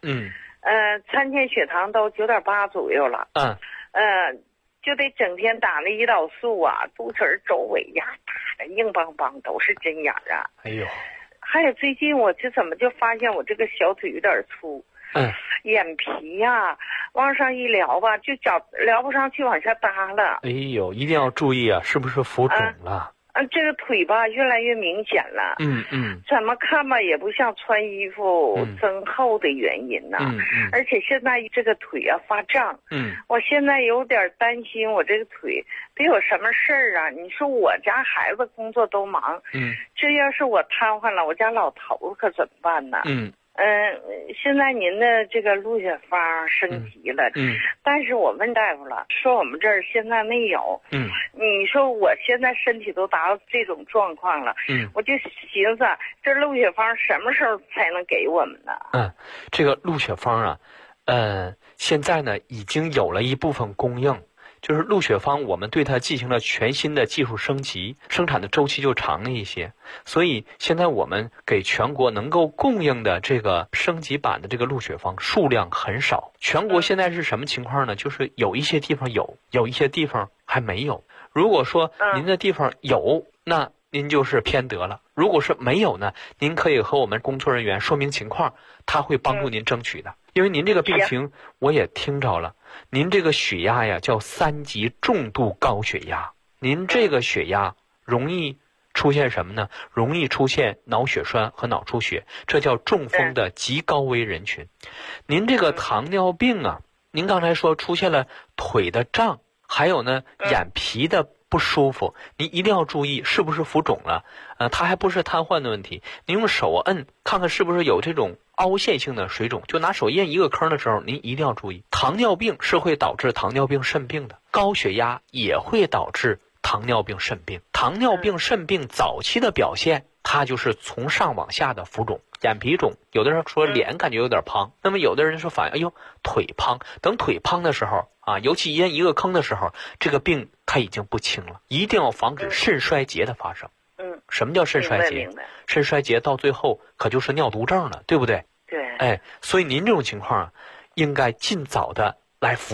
？3天血糖都9.8左右了。就得整天打那胰岛素啊，肚脐周围呀打的硬邦邦，都是针眼啊。还有最近我怎么就发现我这个小腿有点粗。眼皮呀往上一撩吧，就撩不上去，往下耷了。 一定要注意啊，是不是浮肿了？ 这个腿吧越来越明显了。怎么看吧也不像穿衣服增厚的原因呢。而且现在这个腿啊发胀。我现在有点担心我这个腿得有什么事儿啊。你说我家孩子工作都忙。这要是我瘫痪了，我家老头可怎么办呢？现在您的这个芦血方升级了。但是我问大夫了，说我们这儿现在没有。你说我现在身体都达到这种状况了。我就寻思这芦血方什么时候才能给我们呢？ 这个芦血方啊，现在呢已经有了一部分供应。就是芦血方我们对它进行了全新的技术升级，生产的周期就长了一些，所以现在我们给全国能够供应的这个升级版的这个芦血方数量很少。全国现在是什么情况呢？就是有一些地方有一些地方还没有。如果说您的地方有，那您就是偏得了。如果是没有呢，您可以和我们工作人员说明情况，他会帮助您争取的。因为您这个病情我也听着了，您这个血压呀叫3级重度高血压。您这个血压容易出现什么呢？容易出现脑血栓和脑出血，这叫中风的极高危人群。您这个糖尿病啊，您刚才说出现了腿的胀，还有呢眼皮的不舒服，您一定要注意是不是浮肿了。它还不是瘫痪的问题，您用手摁看看是不是有这种凹陷性的水肿，就拿手印一个坑的时候，您一定要注意。糖尿病是会导致糖尿病肾病的，高血压也会导致糖尿病肾病。糖尿病肾病早期的表现，它就是从上往下的浮肿，眼皮肿，有的人说脸感觉有点胖，那么有的人说反应，哎呦腿胖。等腿胖的时候啊，尤其咽一个坑的时候，这个病它已经不轻了，一定要防止肾衰竭的发生。什么叫肾衰竭？肾衰竭到最后可就是尿毒症了，对不对？ 对。 所以您这种情况啊，应该尽早的来服养。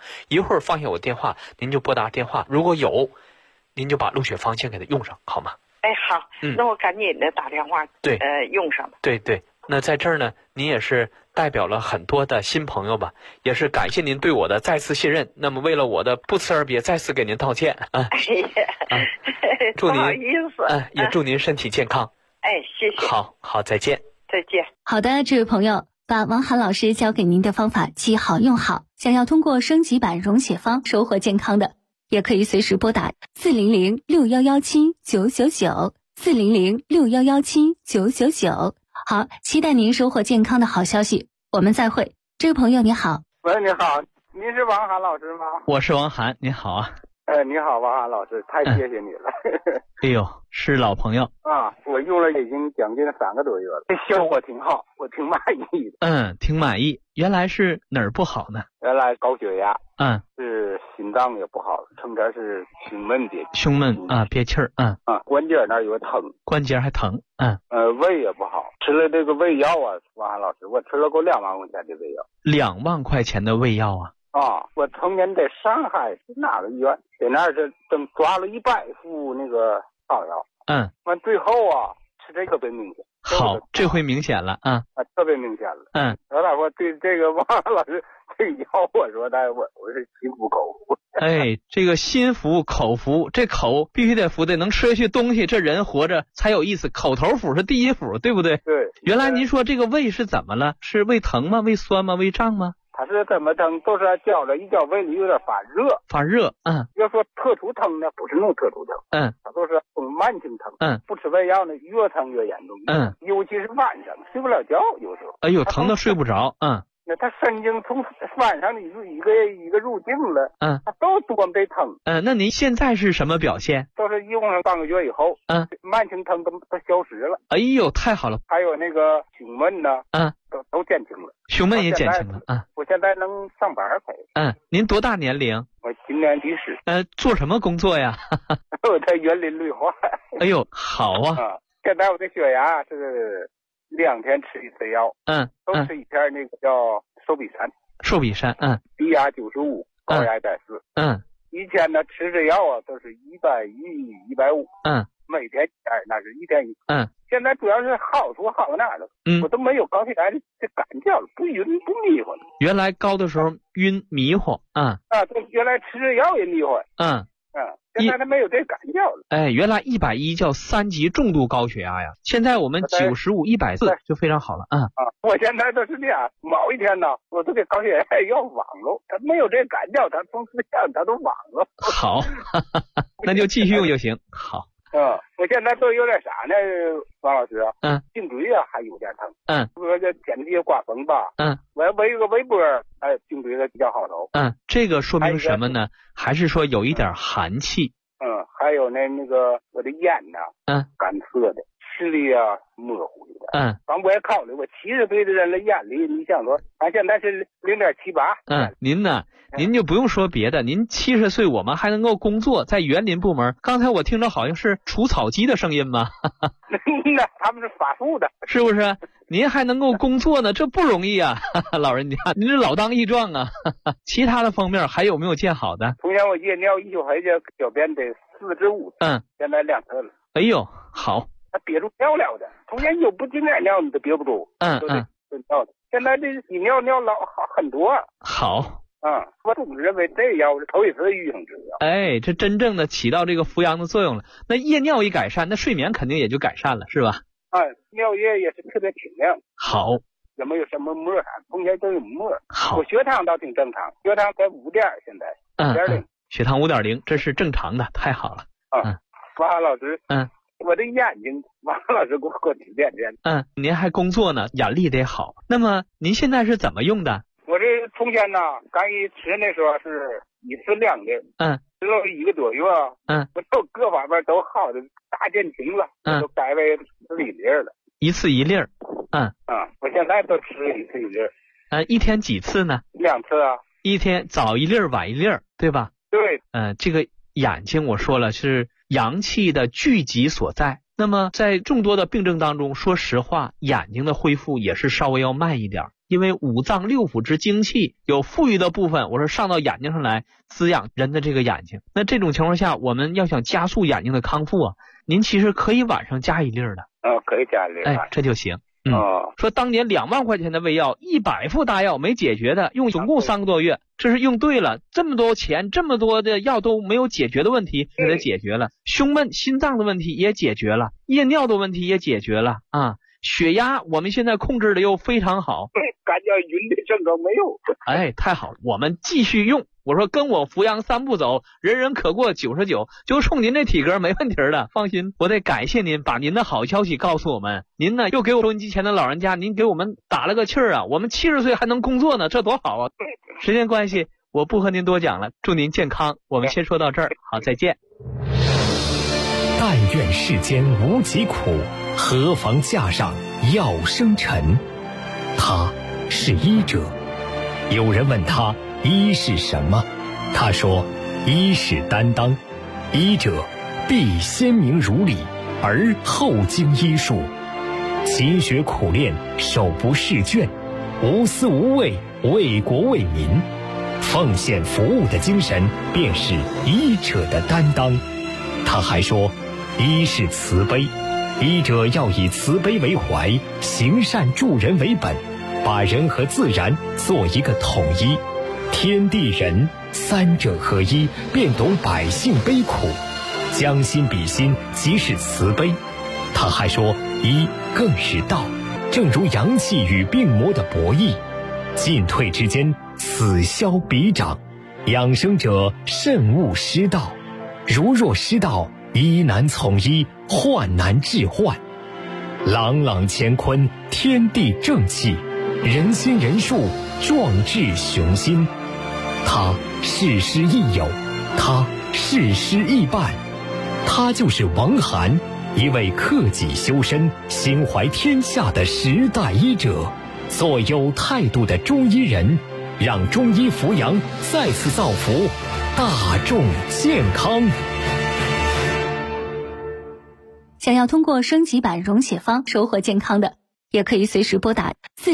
一会儿放下我电话，您就拨打电话，如果有，您就把鹿血芳先给它用上，好吗？ 哎，好，那我赶紧的打电话， 对， 用上吧。 对对，那在这儿呢，您也是代表了很多的新朋友吧，也是感谢您对我的再次信任。那么为了我的不辞而别，再次给您道歉啊！ 哎呀， 祝您不好意思， 也祝您身体健康。 哎，谢谢。 好，再见。 再见。 好的，这位朋友，把王涵老师教给您的方法记好用好。想要通过升级版溶血方收获健康的，也可以随时拨打400-6117-999，400-6117-999。好，期待您收获健康的好消息。我们再会。这位朋友你好。 喂，你好，您是王涵老师吗？ 我是王涵，您好啊。 你好，王涵老师，太谢谢你了。 哎呦，是老朋友啊，我用了已经将近3个多月了，这效果挺好，我挺满意的。 挺满意。原来是哪儿不好呢？ 原来高血压，是心脏也不好，成天是胸闷憋气。 胸闷啊，憋气儿， 关节那儿有疼， 关节还疼， 胃也不好，吃了这个胃药啊，王涵老师，我吃了够2万块钱的胃药。 2万块钱的胃药啊？ 我曾经在上海是哪个医院，在那儿是正抓了100副那个草药，完最后吃这个特别明显。 好，这回明显了特别明显了。老大伙对这个王老师这个药，我说的我是心服口服。 哎，这个心服口服，这口必须得服，得能吃下去东西，这人活着才有意思。口头服是第一服，对不对？ 对。 原来您说这个胃是怎么了？是胃疼吗？胃酸吗？胃胀吗？ 他是怎么疼？都是觉着一觉胃里有点发热。 发热， 要说特殊疼呢，不是那种特殊疼，他都是慢性疼，不吃胃药呢，越疼越严重，尤其是晚上睡不了觉，有时候， 哎呦，疼得睡不着， 那他神经从晚上的一个入境了，他都多被疼。 那您现在是什么表现？ 都是用上半个月以后，慢性疼都消失了。 哎呦，太好了！ 还有那个胸闷呢，都减轻了， 胸闷也减轻了， 我现在能上班可以。 您多大年龄？ 我今年70。 做什么工作呀？ 我在园林绿化。 哎呦，好啊！ 现在我的血压是2天吃1次药，都吃一片那个叫寿比山。寿比山，低压95，高压140。以前呢吃这药都是110、150，每天那是1天1。现在主要是好处好哪了？我都没有高血压的感觉了，不晕不迷糊了。 原来高的时候晕迷糊， 对，原来吃这药也迷糊，现在他没有这感觉了。 哎，原来110叫3级重度高血压呀，现在我们95、140就非常好了。 我现在都是这样，某一天呢，我都给高血压药忘了，他没有这感觉，他从思想他都忘了。 好，那就继续用就行。好。 我现在都有点啥呢，王老师？颈椎还有点疼。说这天气刮风吧。我围个围脖，颈椎的比较好受。 这个说明什么呢？还是说有一点寒气？ 还有那个我的眼呢，干涩的，视力模糊的。我也考虑，我70岁的人了，眼力你想说，俺现在是0.78。 您呢？您就不用说别的，您70岁，我们还能够工作，在园林部门。刚才我听着好像是除草机的声音吗？ 那他们是发树的， 是不是？您还能够工作呢，这不容易啊，老人家，您这老当益壮啊。其他的方面还有没有见好的？ 从前我夜尿1宿回去，小便得4至5次，现在2次了。 哎呦，好。 他憋住尿了的，从前有不经点尿你都憋不住，都尿的。现在这比尿老好很多。 好。 我总认为这药是头一次遇上这药。 哎，这真正的起到这个扶阳的作用了。那夜尿一改善，那睡眠肯定也就改善了，是吧？ 尿液也是特别清亮。 好。 也没有什么沫，从前都有沫。 好。 我血糖倒挺正常，血糖在5点，现在5.0。 血糖5.0，这是正常的，太好了。 王老师。我的眼睛，王老师给我指点。 您还工作呢，眼力得好。那么您现在是怎么用的？ 我这从前呢，刚一吃那时候是1次2粒，吃了1个多月，我都各方面都好的大减轻了，都改为1粒了 ，1次1粒。 我现在都吃1次1粒。 一天几次呢 ？2次啊。 一天早1粒晚1粒，对吧？ 对。 这个眼睛我说了是阳气的聚集所在， 那么在众多的病症当中，说实话，眼睛的恢复也是稍微要慢一点，因为五脏六腑之精气有富裕的部分，我说上到眼睛上来滋养人的这个眼睛。那这种情况下，我们要想加速眼睛的康复啊，您其实可以晚上加一粒的。 可以加一粒。 这就行。说当年2万块钱的胃药，100副大药没解决的，用总共3个多月，这是用对了。这么多钱，这么多的药都没有解决的问题，给它解决了。胸闷、心脏的问题也解决了，夜尿的问题也解决了啊。血压我们现在控制的又非常好， 感觉晕的症状没有。 太好了，我们继续用。我说跟我扶阳3步走，人人可过99，就冲您这体格没问题的，放心。我得感谢您把您的好消息告诉我们，您呢又给我收音机前的老人家，您给我们打了个气儿啊，我们70岁还能工作呢，这多好啊！时间关系，我不和您多讲了，祝您健康。我们先说到这儿，好，再见。 但愿世间无疾苦，何妨架上药生尘。他是医者，有人问他医是什么？他说医是担当，医者必先明如理，而后经医术，勤学苦练，手不释卷，无私无畏，为国为民，奉献服务的精神便是医者的担当。他还说医是慈悲，医者要以慈悲为怀，行善助人为本，把人和自然做一个统一，天地人3者合一，便懂百姓悲苦，将心比心，即是慈悲。他还说医更是道，正如阳气与病魔的博弈，进退之间，此消彼长，养生者慎勿失道，如若失道，医难从医，患难治患。朗朗乾坤，天地正气，人心人术，壮志雄心。他事师亦友，他事师亦伴，他就是王涵，一位克己修身、心怀天下的时代医者，做有态度的中医人，让中医扶阳再次造福大众健康。 想要通过升级版溶血方收获健康的，也可以随时拨打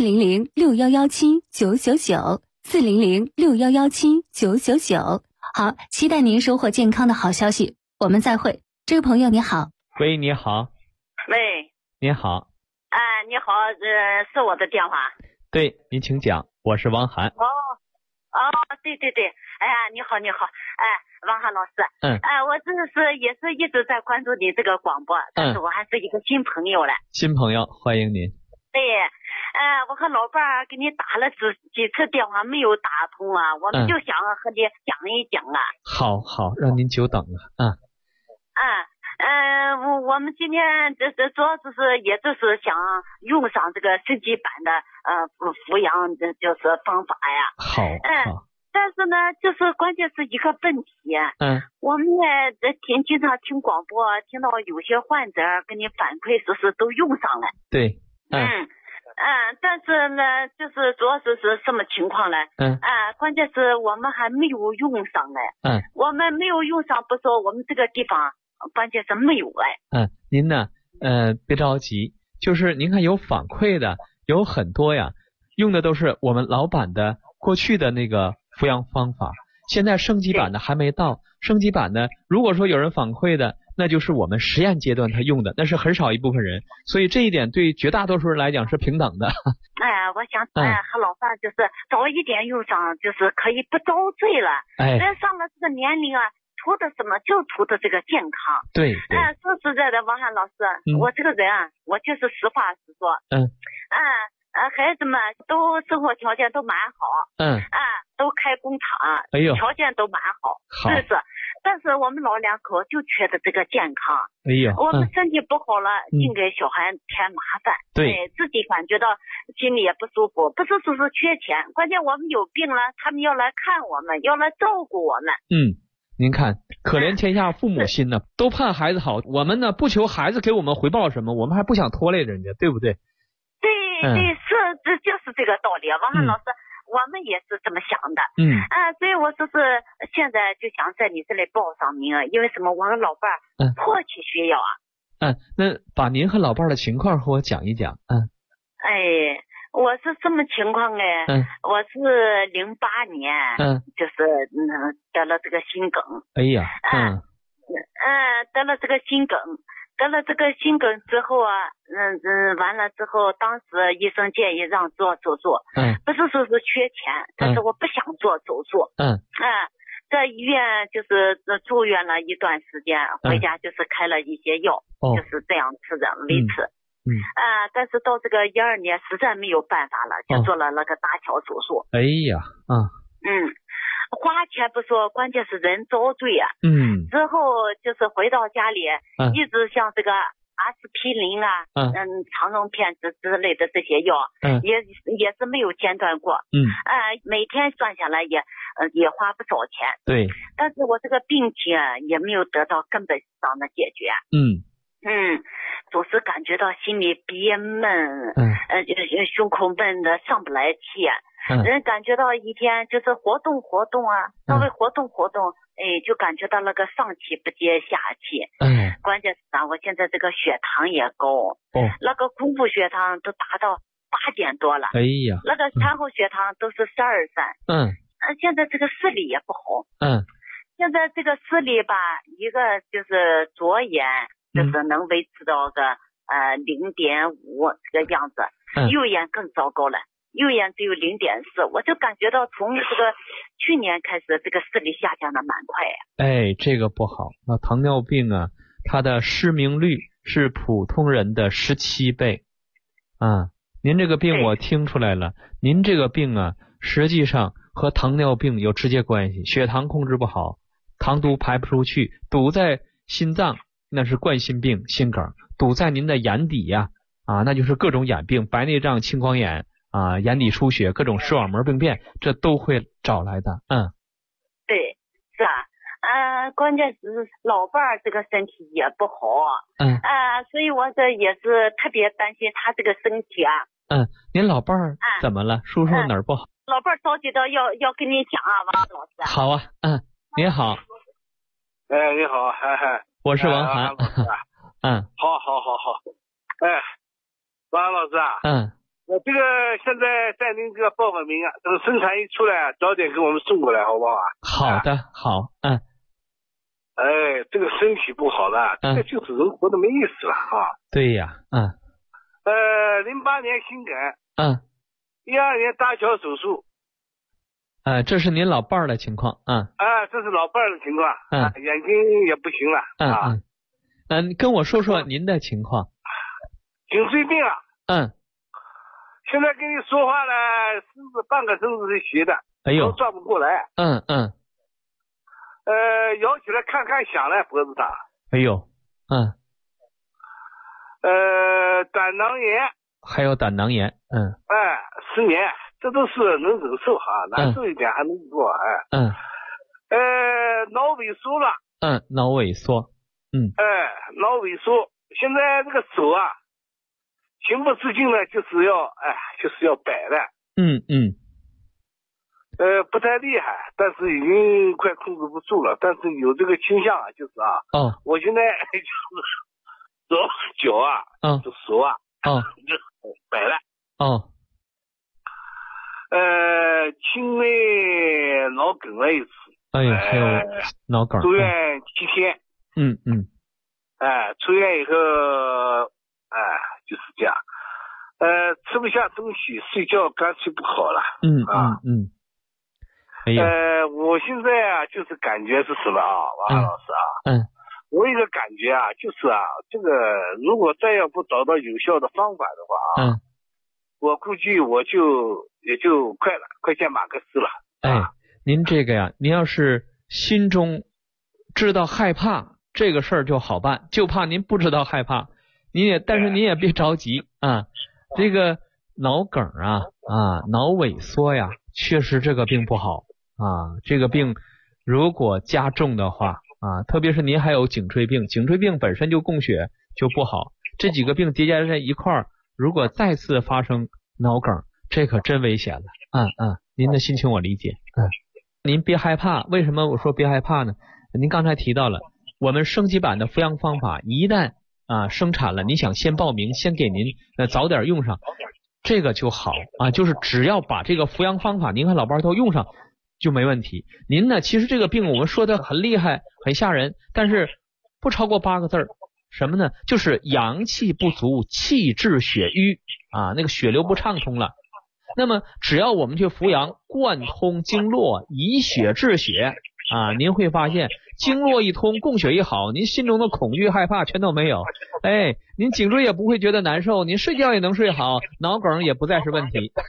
400-6117-999，400-6117-999。好，期待您收获健康的好消息。我们再会。这位朋友你好。 喂，你好。 喂， 你好。 你好，是我的电话。 对，您请讲，我是王涵。 对，哎呀，你好，王涵老师，我也是一直在关注你这个广播，但是我还是一个新朋友了。 新朋友，欢迎您。 对，我和老伴儿给你打了几次电话没有打通啊，我们就想和你讲一讲啊。 好，让您久等了。 我们今天主要也就是想用上这个升级版的扶阳就是方法呀。 好。 但是呢，就是关键是一个问题。我们也经常听广播，听到有些患者跟你反馈说是都用上了。 对。 但是呢，就是主要是什么情况呢？关键是我们还没有用上来。我们没有用上，不说我们这个地方，关键是没有您呢，别着急，就是您看有反馈的有很多呀，用的都是我们老版的过去的那个扶阳方法，现在升级版的还没到。升级版的如果说有人反馈的，那就是我们实验阶段他用的，那是很少一部分人，所以这一点对绝大多数人来讲是平等的。 我想和老伴就是早一点用上，就是可以不遭罪了。人上了这个年龄啊，图的什么？就图的这个健康。 对。 说实在的，王涵老师，我这个人啊，我就是实话实说。孩子们都生活条件都蛮好。都开工厂。条件都蛮好。是。但是我们老两口就缺的这个健康。我们身体不好了，净给小孩添麻烦。对。自己感觉到心里也不舒服，不是说是缺钱，关键我们有病了，他们要来看我们，要来照顾我们。 您看，可怜天下父母心呢，都盼孩子好。我们呢，不求孩子给我们回报什么，我们还不想拖累人家，对不对？ 对，这就是这个道理。王涵老师，我们也是这么想的。所以我说是现在就想在你这里报上名，因为什么？我和老伴儿迫切需要啊。 那把您和老伴的情况和我讲一讲。 我是什么情况呢？我是08年，就是得了这个心梗。 哎呀， 得了这个心梗。得了这个心梗之后啊，完了之后，当时医生建议让做手术，不是说是缺钱，但是我不想做手术，在医院就是住院了一段时间，回家就是开了一些药，就是这样吃着维持，但是到这个12年实在没有办法了，就做了那个搭桥手术。 哎呀， 花钱不说，关键是人遭罪啊。之后就是回到家里，一直像这个阿司匹林啊，肠溶片之类的这些药，也是没有间断过。每天算下来也花不少钱。 对。 但是我这个病情啊，也没有得到根本上的解决。总是感觉到心里憋闷，胸口闷的上不来气。人感觉到一天就是活动啊，稍微活动，就感觉到那个上气不接下气。关键是我现在这个血糖也高，那个空腹血糖都达到8点多了。 哎呀， 那个餐后血糖都是12.3。现在这个视力也不好。现在这个视力吧，一个就是左眼就是能维持到个0.5这个样子，右眼更糟糕了。右眼只有0.4，我就感觉到从这个去年开始，这个视力下降的蛮快。 这个不好。那糖尿病啊，它的失明率是普通人的17倍。您这个病我听出来了，您这个病啊，实际上和糖尿病有直接关系。血糖控制不好，糖毒排不出去，堵在心脏，那是冠心病、心梗；堵在您的眼底呀，那就是各种眼病，白内障、青光眼。眼底出血，各种视网膜病变，这都会找来的。 对，是关键是老伴儿这个身体也不好。所以我这也是特别担心他这个身体啊。 您老伴儿怎么了？说说哪儿不好？ 老伴儿着急的要跟你讲啊，王老师。 好啊，您好。 你好， 我是王涵。 好。王老师啊。我这个现在在您这个报个名啊，这个生产一出来，早点给我们送过来，好不好啊？ 好的，好。 这个身体不好了，这个就是人活得没意思了啊。 对呀 ，08年心梗，12年搭桥手术。 这是您老伴儿的情况。 这是老伴儿的情况。眼睛也不行了。 跟我说说您的情况。 颈椎病啊。现在跟你说话呢，半个身子是斜的，都转不过来。摇起来看响了，脖子上。胆囊炎。 还有胆囊炎。 失眠，这都是能忍受难受一点还能过。脑萎缩了。 脑萎缩。 脑萎缩，现在这个手啊。情不自禁呢，就是要摆的。不太厉害，但是已经快控制不住了。但是有这个倾向啊，就是我现在就是脚就手就摆了。轻微脑梗了一次。 还有脑梗。 住院7天。出院以后。就是这样，吃不下东西，睡觉干脆不好了。我现在就是感觉是什么王老师我一个感觉就是这个如果再要不找到有效的方法的话我估计也就快见马克思了。 您这个呀，您要是心中知道害怕这个事儿就好办，就怕您不知道害怕。但是你也别着急这个脑梗脑萎缩呀，确实这个病不好这个病如果加重的话特别是您还有颈椎病本身就供血就不好，这几个病叠加在一块儿，如果再次发生脑梗，这可真危险了。您的心情我理解。您别害怕，为什么我说别害怕呢？您刚才提到了我们升级版的服养方法，一旦生产了，你想先报名，先给您早点用上，这个就好啊。就是只要把这个扶阳方法您和老伴都用上就没问题。您呢，其实这个病我们说的很厉害很吓人，但是不超过8个字，什么呢？就是阳气不足，气滞血瘀啊，那个血流不畅通了。那么只要我们去扶阳，贯通经络，以血治血啊，您会发现经络一通，供血一好，您心中的恐惧害怕全都没有。您颈椎也不会觉得难受，您睡觉也能睡好，脑梗也不再是问题。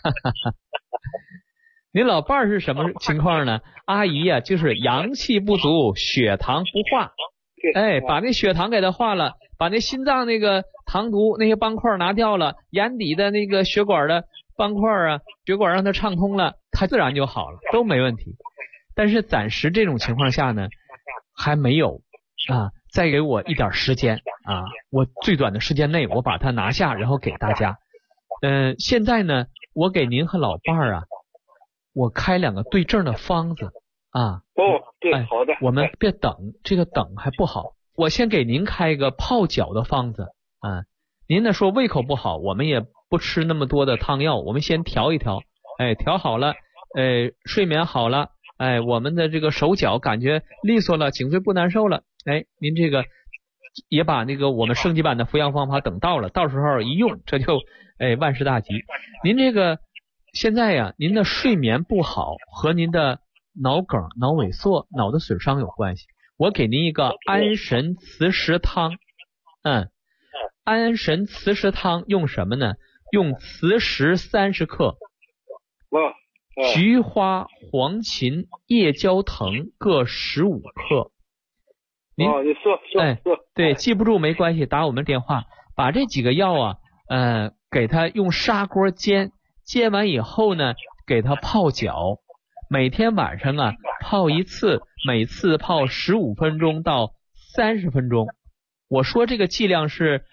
您老伴儿是什么情况呢？阿姨呀，就是阳气不足，血糖不化。把那血糖给它化了，把那心脏那个糖毒那些斑块拿掉了，眼底的那个血管的斑块血管让它畅通了，它自然就好了，都没问题。但是暂时这种情况下呢，还没有再给我一点时间我最短的时间内我把它拿下，然后给大家。现在呢，我给您和老伴儿我开2个对症的方子对，好的， 我们别等，这个等还不好。我先给您开一个泡脚的方子您呢说胃口不好，我们也不吃那么多的汤药，我们先调一调，调好了，睡眠好了，我们的这个手脚感觉利索了，颈椎不难受了，您这个也把那个我们升级版的扶阳方法等到了，到时候一用，这就万事大吉。您这个现在呀，您的睡眠不好和您的脑梗、脑萎缩、脑的损伤有关系。我给您一个安神磁石汤，安神磁石汤用什么呢？用磁石30克，菊花、黄芩、夜交藤各15克。 你说对，记不住没关系，打我们电话，把这几个药给它用砂锅煎完以后呢，给它泡脚。每天晚上泡一次，每次泡15分钟到30分钟。我说这个剂量是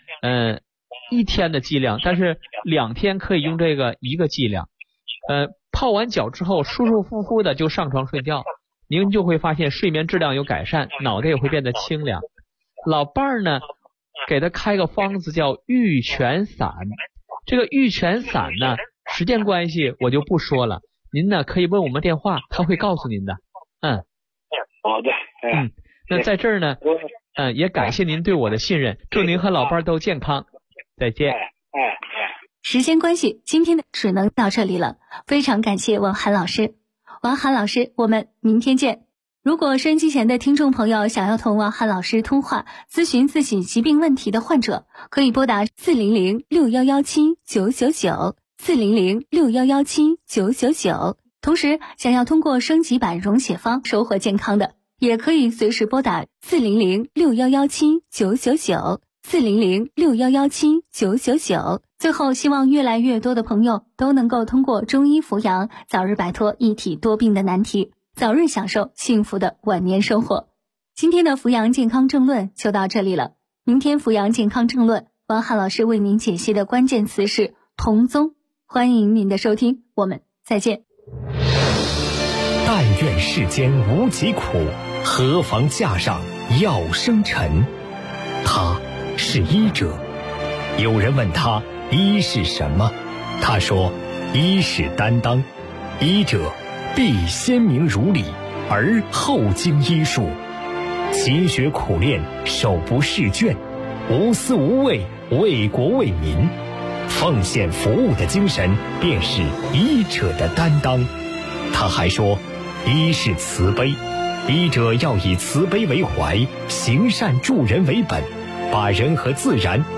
1天的剂量，但是2天可以用这个1个剂量。泡完脚之后舒舒服服的就上床睡觉，您就会发现睡眠质量有改善，脑袋也会变得清凉。老伴儿呢，给他开个方子叫玉泉散。这个玉泉散呢，时间关系我就不说了，您呢可以问我们电话，他会告诉您的。 好的。 那在这儿呢，也感谢您对我的信任，祝您和老伴都健康，再见。 时间关系，今天的只能到这里了，非常感谢王涵老师。王涵老师，我们明天见。如果收音机前的听众朋友想要同王涵老师通话咨询自己疾病问题的患者，可以拨打400-6117-999 400-6117-999。同时想要通过升级版溶血方收获健康的，也可以随时拨打400-6117-999 400-6117-999。最后，希望越来越多的朋友都能够通过中医扶阳，早日摆脱一体多病的难题，早日享受幸福的晚年生活。今天的扶阳健康政论就到这里了，明天扶阳健康政论，王涵老师为您解析的关键词是同宗，欢迎您的收听，我们再见。 但愿世间无疾苦，何妨架上药生尘。他是医者，有人问他医是什么，他说医是担当，医者必先明如理，而后经医术，勤学苦练，手不释卷，无私无畏，为国为民，奉献服务的精神便是医者的担当。他还说医是慈悲，医者要以慈悲为怀，行善助人为本，把人和自然